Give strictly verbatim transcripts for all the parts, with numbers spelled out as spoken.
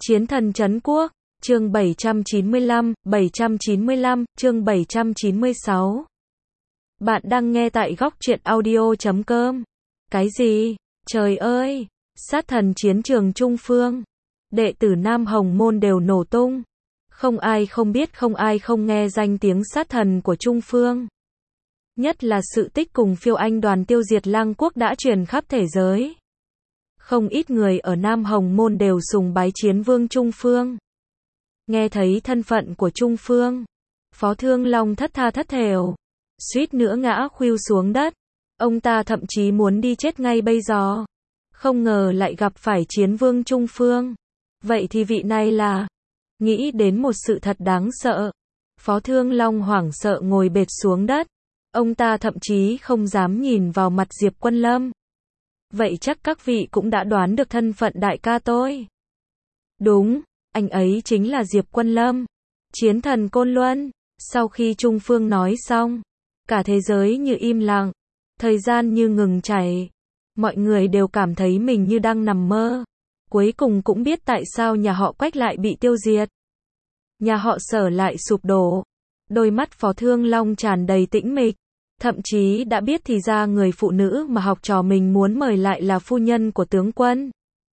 Chiến thần trấn quốc, chương bảy trăm chín mươi lăm, bảy trăm chín mươi lăm, chương bảy trăm chín mươi sáu. Bạn đang nghe tại góc truyện audio chấm com. Cái gì? Trời ơi! Sát thần chiến trường Trung Phương. Đệ tử Nam Hồng Môn đều nổ tung. Không ai không biết, không ai không nghe danh tiếng sát thần của Trung Phương. Nhất là sự tích cùng phiêu anh đoàn tiêu diệt Lăng Quốc đã truyền khắp thế giới. Không ít người ở Nam Hồng Môn đều sùng bái chiến vương Trung Phương. Nghe thấy thân phận của Trung Phương, Phó Thương Long thất tha thất thểu, suýt nữa ngã khuỵu xuống đất. Ông ta thậm chí muốn đi chết ngay bây giờ. Không ngờ lại gặp phải chiến vương Trung Phương. Vậy thì vị này là... Nghĩ đến một sự thật đáng sợ, Phó Thương Long hoảng sợ ngồi bệt xuống đất. Ông ta thậm chí không dám nhìn vào mặt Diệp Quân Lâm. Vậy chắc các vị cũng đã đoán được thân phận đại ca tôi. Đúng, anh ấy chính là Diệp Quân Lâm, chiến thần Côn Luân. Sau khi Trung Phương nói xong, cả thế giới như im lặng, thời gian như ngừng chảy. Mọi người đều cảm thấy mình như đang nằm mơ. Cuối cùng cũng biết tại sao nhà họ Quách lại bị tiêu diệt. Nhà họ Sở lại sụp đổ. Đôi mắt Phó Thương Long tràn đầy tĩnh mịch. Thậm chí đã biết thì ra người phụ nữ mà học trò mình muốn mời lại là phu nhân của tướng quân.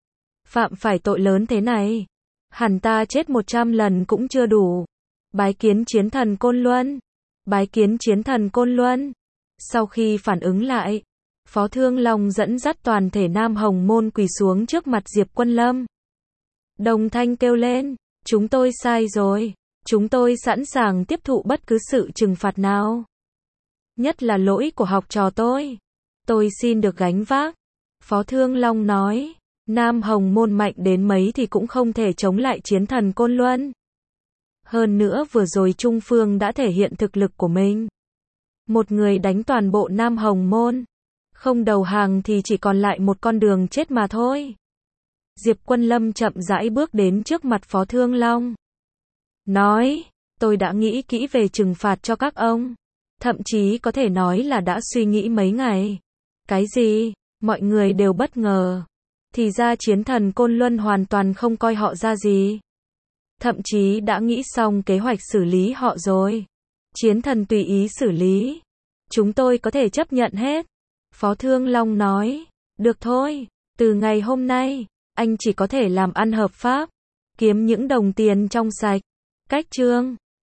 Phạm phải tội lớn thế này, hẳn ta chết một trăm lần cũng chưa đủ. Bái kiến chiến thần Côn Luân. Bái kiến chiến thần Côn Luân. Sau khi phản ứng lại, Phó Thương Long dẫn dắt toàn thể Nam Hồng Môn quỳ xuống trước mặt Diệp Quân Lâm. Đồng thanh kêu lên, chúng tôi sai rồi. Chúng tôi sẵn sàng tiếp thụ bất cứ sự trừng phạt nào. Nhất là lỗi của học trò tôi. Tôi xin được gánh vác. Phó Thương Long nói, Nam Hồng Môn mạnh đến mấy thì cũng không thể chống lại chiến thần Côn Luân. Hơn nữa vừa rồi Trung Phương đã thể hiện thực lực của mình. Một người đánh toàn bộ Nam Hồng Môn. Không đầu hàng thì chỉ còn lại một con đường chết mà thôi. Diệp Quân Lâm chậm rãi bước đến trước mặt Phó Thương Long. Nói, tôi đã nghĩ kỹ về trừng phạt cho các ông. Thậm chí có thể nói là đã suy nghĩ mấy ngày. Cái gì? Mọi người đều bất ngờ. Thì ra chiến thần Côn Luân hoàn toàn không coi họ ra gì. Thậm chí đã nghĩ xong kế hoạch xử lý họ rồi. Chiến thần tùy ý xử lý. Chúng tôi có thể chấp nhận hết. Phó Thương Long nói, được thôi, từ ngày hôm nay, anh chỉ có thể làm ăn hợp pháp, kiếm những đồng tiền trong sạch. Cách chương